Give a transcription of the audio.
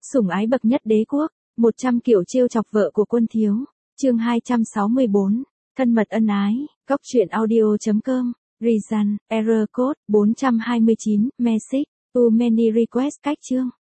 Sủng ái bậc nhất đế quốc, 100 kiểu trêu chọc vợ của Quân Thiếu. Chương 264. Thân mật ân ái. Góc truyện audio.com. Reason, error code 429, message, too many request cách chương.